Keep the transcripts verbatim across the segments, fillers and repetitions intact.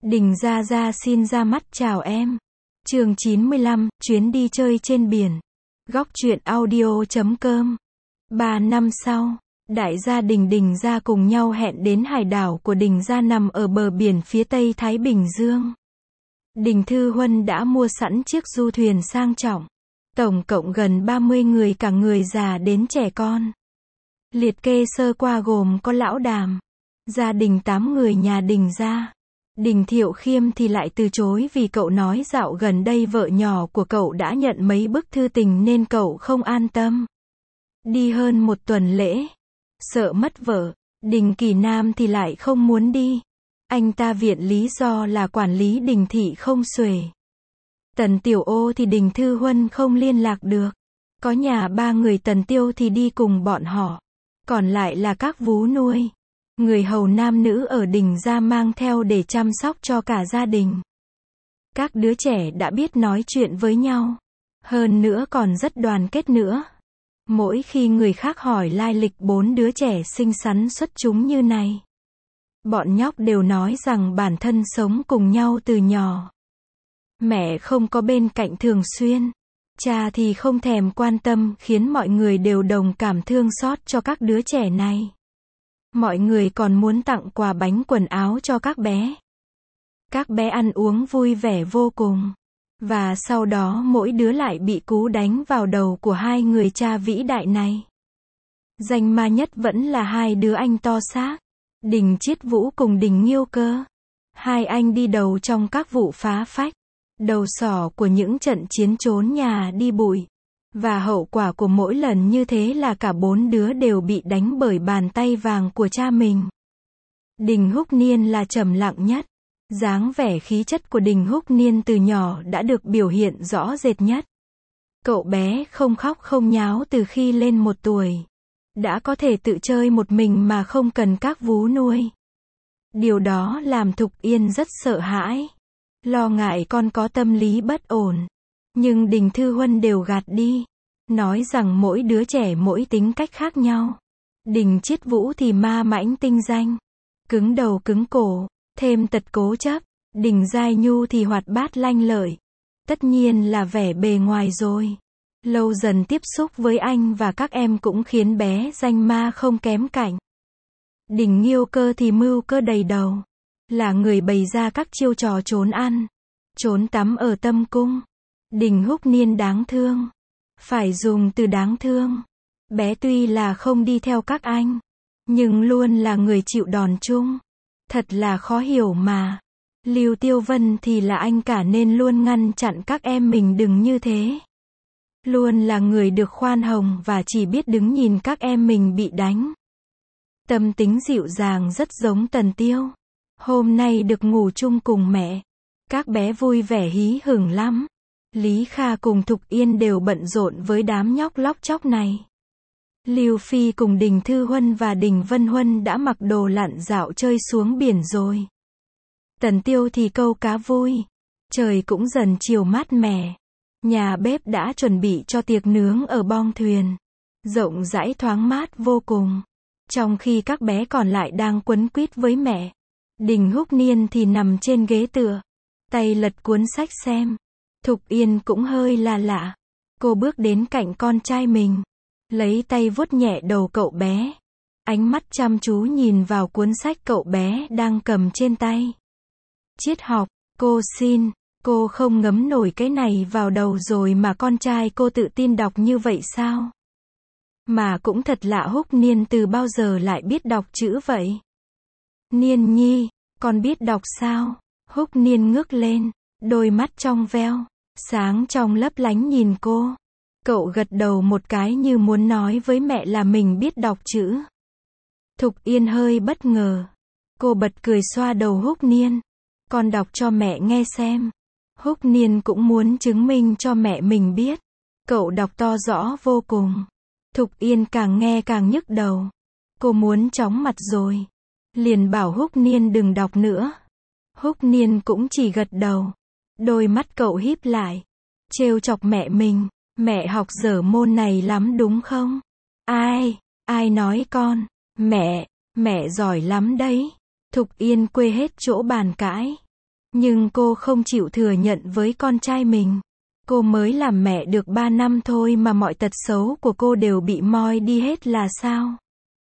Đình Gia Gia xin ra mắt chào em. Chương chín mươi lăm, chuyến đi chơi trên biển. Góc truyện audio chấm com. Ba năm sau, đại gia đình Đình Gia cùng nhau hẹn đến hải đảo của Đình Gia nằm ở bờ biển phía tây Thái Bình Dương. Đình Thư Huân đã mua sẵn chiếc du thuyền sang trọng. Tổng cộng gần ba mươi người, cả người già đến trẻ con. Liệt kê sơ qua gồm có lão Đàm, gia đình tám người nhà Đình Gia. Đình Thiệu Khiêm thì lại từ chối vì cậu nói dạo gần đây vợ nhỏ của cậu đã nhận mấy bức thư tình nên cậu không an tâm. Đi hơn một tuần lễ, sợ mất vợ. Đình Kỳ Nam thì lại không muốn đi. Anh ta viện lý do là quản lý Đình thị không xuể. Tần Tiểu Ô thì Đình Thư Huân không liên lạc được. Có nhà ba người Tần Tiêu thì đi cùng bọn họ. Còn lại là các vú nuôi, người hầu nam nữ ở Đình Gia mang theo để chăm sóc cho cả gia đình. Các đứa trẻ đã biết nói chuyện với nhau. Hơn nữa còn rất đoàn kết nữa. Mỗi khi người khác hỏi lai lịch bốn đứa trẻ xinh xắn xuất chúng như này, bọn nhóc đều nói rằng bản thân sống cùng nhau từ nhỏ. Mẹ không có bên cạnh thường xuyên. Cha thì không thèm quan tâm, khiến mọi người đều đồng cảm thương xót cho các đứa trẻ này. Mọi người còn muốn tặng quà bánh quần áo cho các bé. Các bé ăn uống vui vẻ vô cùng. Và sau đó mỗi đứa lại bị cú đánh vào đầu của hai người cha vĩ đại này. Danh ma nhất vẫn là hai đứa anh to xác, Đình Chiết Vũ cùng Đình Nghiêu Cơ. Hai anh đi đầu trong các vụ phá phách, đầu sỏ của những trận chiến trốn nhà đi bụi. Và hậu quả của mỗi lần như thế là cả bốn đứa đều bị đánh bởi bàn tay vàng của cha mình. Đình Húc Niên là trầm lặng nhất. Dáng vẻ khí chất của Đình Húc Niên từ nhỏ đã được biểu hiện rõ rệt nhất. Cậu bé không khóc không nháo từ khi lên một tuổi. Đã có thể tự chơi một mình mà không cần các vú nuôi. Điều đó làm Thục Yên rất sợ hãi. Lo ngại con có tâm lý bất ổn. Nhưng Đình Thư Huân đều gạt đi. Nói rằng mỗi đứa trẻ mỗi tính cách khác nhau. Đình Chiết Vũ thì ma mãnh tinh danh, cứng đầu cứng cổ, thêm tật cố chấp. Đình Giai Nhu thì hoạt bát lanh lợi. Tất nhiên là vẻ bề ngoài rồi. Lâu dần tiếp xúc với anh và các em cũng khiến bé danh ma không kém cạnh. Đình Nghiêu Cơ thì mưu cơ đầy đầu. Là người bày ra các chiêu trò trốn ăn, trốn tắm ở Tâm Cung. Đình Húc Niên đáng thương. Phải dùng từ đáng thương. Bé tuy là không đi theo các anh, nhưng luôn là người chịu đòn chung. Thật là khó hiểu mà. Lưu Tiêu Vân thì là anh cả nên luôn ngăn chặn các em mình đừng như thế. Luôn là người được khoan hồng và chỉ biết đứng nhìn các em mình bị đánh. Tâm tính dịu dàng rất giống Tần Tiêu. Hôm nay được ngủ chung cùng mẹ. Các bé vui vẻ hí hửng lắm. Lý Kha cùng Thục Yên đều bận rộn với đám nhóc lóc chóc này. Lưu Phi cùng Đình Thư Huân và Đình Vân Huân đã mặc đồ lặn dạo chơi xuống biển rồi. Tần Tiêu thì câu cá vui. Trời cũng dần chiều mát mẻ. Nhà bếp đã chuẩn bị cho tiệc nướng ở bong thuyền. Rộng rãi thoáng mát vô cùng. Trong khi các bé còn lại đang quấn quýt với mẹ, Đình Húc Niên thì nằm trên ghế tựa, tay lật cuốn sách xem. Thục Yên cũng hơi là lạ. Cô bước đến cạnh con trai mình, lấy tay vuốt nhẹ đầu cậu bé. Ánh mắt chăm chú nhìn vào cuốn sách cậu bé đang cầm trên tay. Triết học, cô xin, cô không ngấm nổi cái này vào đầu rồi mà con trai cô tự tin đọc như vậy sao? Mà cũng thật lạ, Húc Niên từ bao giờ lại biết đọc chữ vậy? Niên nhi, con biết đọc sao? Húc Niên ngước lên, đôi mắt trong veo, sáng trong lấp lánh nhìn cô. Cậu gật đầu một cái như muốn nói với mẹ là mình biết đọc chữ. Thục Yên hơi bất ngờ. Cô bật cười xoa đầu Húc Niên. Con đọc cho mẹ nghe xem. Húc Niên cũng muốn chứng minh cho mẹ mình biết. Cậu đọc to rõ vô cùng. Thục Yên càng nghe càng nhức đầu. Cô muốn chóng mặt rồi. Liền bảo Húc Niên đừng đọc nữa. Húc Niên cũng chỉ gật đầu. Đôi mắt cậu híp lại. Trêu chọc mẹ mình. Mẹ học dở môn này lắm đúng không? Ai? Ai nói con? Mẹ, mẹ giỏi lắm đấy. Thục Yên quê hết chỗ bàn cãi. Nhưng cô không chịu thừa nhận với con trai mình. Cô mới làm mẹ được ba năm thôi mà mọi tật xấu của cô đều bị moi đi hết là sao?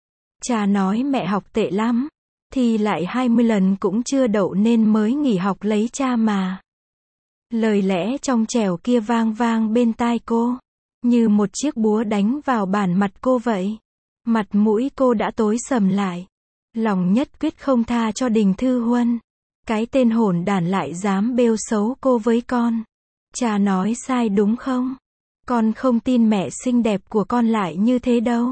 Cha nói mẹ học tệ lắm. Thì lại hai mươi lần cũng chưa đậu nên mới nghỉ học lấy cha mà. Lời lẽ trong trẻo kia vang vang bên tai cô. Như một chiếc búa đánh vào bản mặt cô vậy. Mặt mũi cô đã tối sầm lại. Lòng nhất quyết không tha cho Đình Thư Huân. Cái tên hỗn đản lại dám bêu xấu cô với con. Cha nói sai đúng không? Con không tin mẹ xinh đẹp của con lại như thế đâu.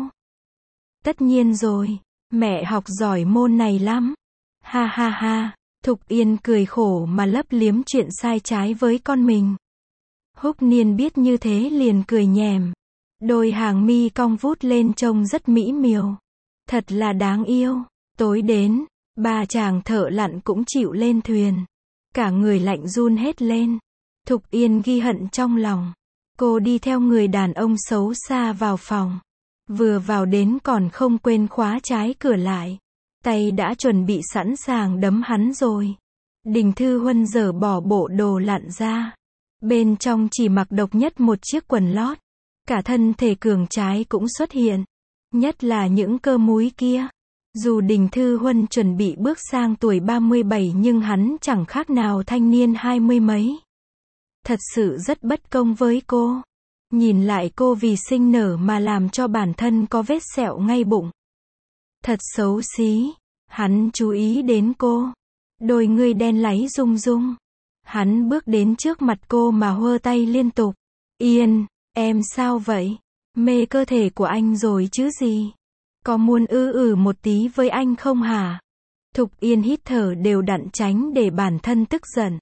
Tất nhiên rồi, mẹ học giỏi môn này lắm. Ha ha ha, Thục Yên cười khổ mà lấp liếm chuyện sai trái với con mình. Húc Niên biết như thế liền cười nhèm. Đôi hàng mi cong vút lên trông rất mỹ miều. Thật là đáng yêu. Tối đến, ba chàng thợ lặn cũng chịu lên thuyền. Cả người lạnh run hết lên. Thục Yên ghi hận trong lòng. Cô đi theo người đàn ông xấu xa vào phòng. Vừa vào đến còn không quên khóa trái cửa lại. Tay đã chuẩn bị sẵn sàng đấm hắn rồi. Đình Thư Huân dở bỏ bộ đồ lặn ra. Bên trong chỉ mặc độc nhất một chiếc quần lót. Cả thân thể cường trái cũng xuất hiện. Nhất là những cơ múi kia. Dù Đình Thư Huân chuẩn bị bước sang tuổi ba mươi bảy nhưng hắn chẳng khác nào thanh niên hai mươi mấy. Thật sự rất bất công với cô. Nhìn lại cô vì sinh nở mà làm cho bản thân có vết sẹo ngay bụng. Thật xấu xí. Hắn chú ý đến cô. Đôi ngươi đen láy rung rung. Hắn bước đến trước mặt cô mà hơ tay liên tục. Yên, em sao vậy? Mê cơ thể của anh rồi chứ gì? Có muốn ư ử một tí với anh không hả? Thục Yên hít thở đều đặn tránh để bản thân tức giận.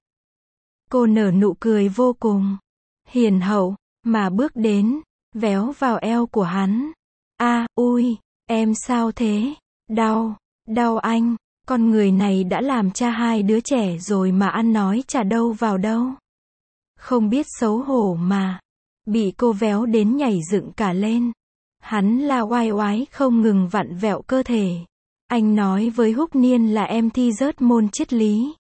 Cô nở nụ cười vô cùng hiền hậu, mà bước đến, véo vào eo của hắn. A, ui, em sao thế? Đau, đau anh, con người này đã làm cha hai đứa trẻ rồi mà ăn nói chả đâu vào đâu. Không biết xấu hổ mà. Bị cô véo đến nhảy dựng cả lên. Hắn la oai oái không ngừng vặn vẹo cơ thể. Anh nói với Húc Niên là em thi rớt môn triết lý.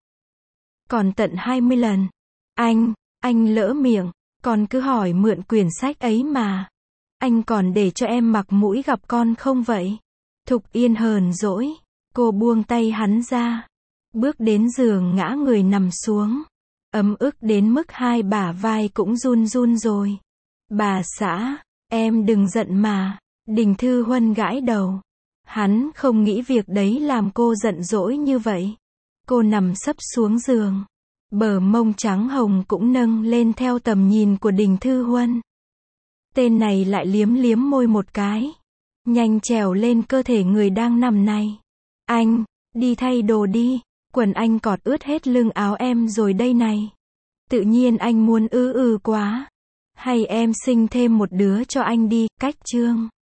Còn tận hai mươi lần. Anh, anh lỡ miệng, còn cứ hỏi mượn quyển sách ấy mà. Anh còn để cho em mặc mũi gặp con không vậy? Thục Yên hờn dỗi. Cô buông tay hắn ra. Bước đến giường ngã người nằm xuống. Ấm ức đến mức hai bả vai cũng run run rồi. Bà xã, em đừng giận mà. Đình Thư Huân gãi đầu. Hắn không nghĩ việc đấy làm cô giận dỗi như vậy. Cô nằm sấp xuống giường. Bờ mông trắng hồng cũng nâng lên theo tầm nhìn của Đình Thư Huân. Tên này lại liếm liếm môi một cái. Nhanh trèo lên cơ thể người đang nằm này. Anh, đi thay đồ đi. Quần anh cọt ướt hết lưng áo em rồi đây này. Tự nhiên anh muốn ư ư quá. Hay em sinh thêm một đứa cho anh đi, cách chương.